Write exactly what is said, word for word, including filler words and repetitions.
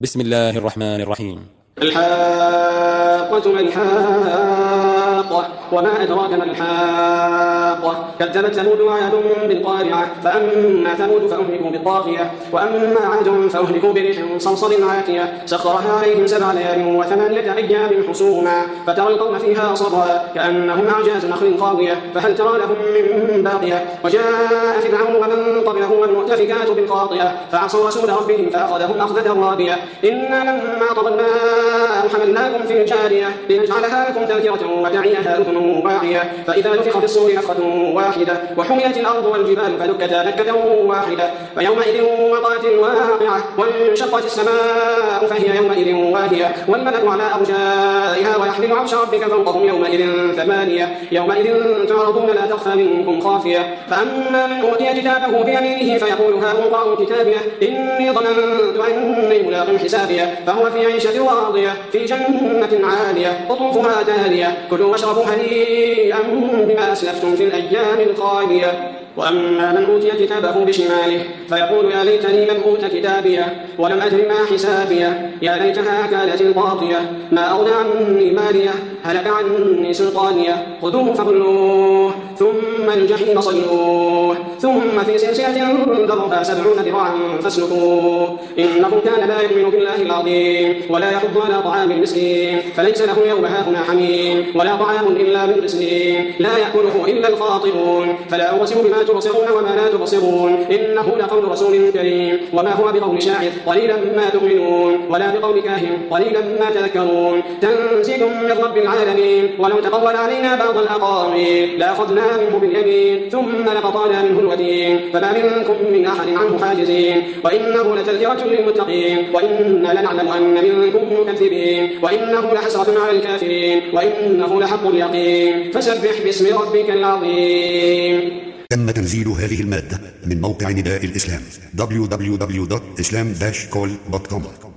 بسم الله الرحمن الرحيم. الحاقة ما الحاقة وما أدراك ما الحاقة كذبت ثمود وعاد بالقارعة فأما ثمود فأهلكوا بالطاغية وأما عاد فأهلكوا بريح صرصر عاتية سخرها عليهم سبع ليال وثمانية أيام حسوما فترى القوم فيها صرعا كأنهم أعجاز نخل خاوية فهل ترى لهم من باقية وجاء فرعون ومن قبله والمؤتفكات بالخاطئة فعصوا رسول ربهم فأخذهم أخذة رابية إنا لما طغى الماء حملناكم في الجارية لنجعلها لكم تذكرة وتعيها أذن واعية فإذا نفخ في الصور نفخة واحدة وحملت الأرض والجبال فدكتا دكة واحدة فيومئذ وقعت الواقعة وانشقت السماء فهي يومئذ واهية والملك على أرجائها ويحمل عرش ربك فوقهم يومئذ ثمانية يومئذ تعرضون لا تخفى منكم خافية فأما من أوتي كتابه بيمينه فيقول هاؤم اقرءوا كتابيه إني ظننت أني ملاق حسابيه فهو في عيشة راضية في جنة عالية قطوفها دانية كلوا واشربوا هنيئا بما أسلفتم في الأيام الخالية وأما من أوتي كتابه بشماله فيقول يا ليتني لم أوت كتابيه ولم أدر ما حسابيه يا ليتها كانت القاضية ما أغنى عني ماليه هلك عني سلطانيه خذوه فغلوه ثم الجحيم صلوه ثم في سلسلة ذرعها سبعون ذراعا فاسلكوه إنه كان لا يؤمن بالله العظيم ولا يحض على طعام المسكين فليس له يوم هاهنا حميم ولا طعام إلا من غسلين لا يأكله إلا الخاطئون فلا أقسم بما تبصرون وما لا تبصرون إنه لقول رسول كريم وما هو بقول شاعر قليلا ما تؤمنون ولا بقول كاهن قليلا ما تذكرون تنزيل من رب العالمين ولو تقول علينا بعض الأقاويل لأخذنا منه باليمين ثم لقطعنا منه الوتين فما منكم من أحد عنه حاجزين وإنه لتذكرة للمتقين وإنا لنعلم أن منكم مكذبين وإنه لحسرة على الكافرين وإنه لحق اليقين فسبح باسم ربك العظيم. تم تنزيل هذه المادة من موقع نداء الإسلام دبليو دبليو دبليو دوت إسلام داش كول دوت كوم.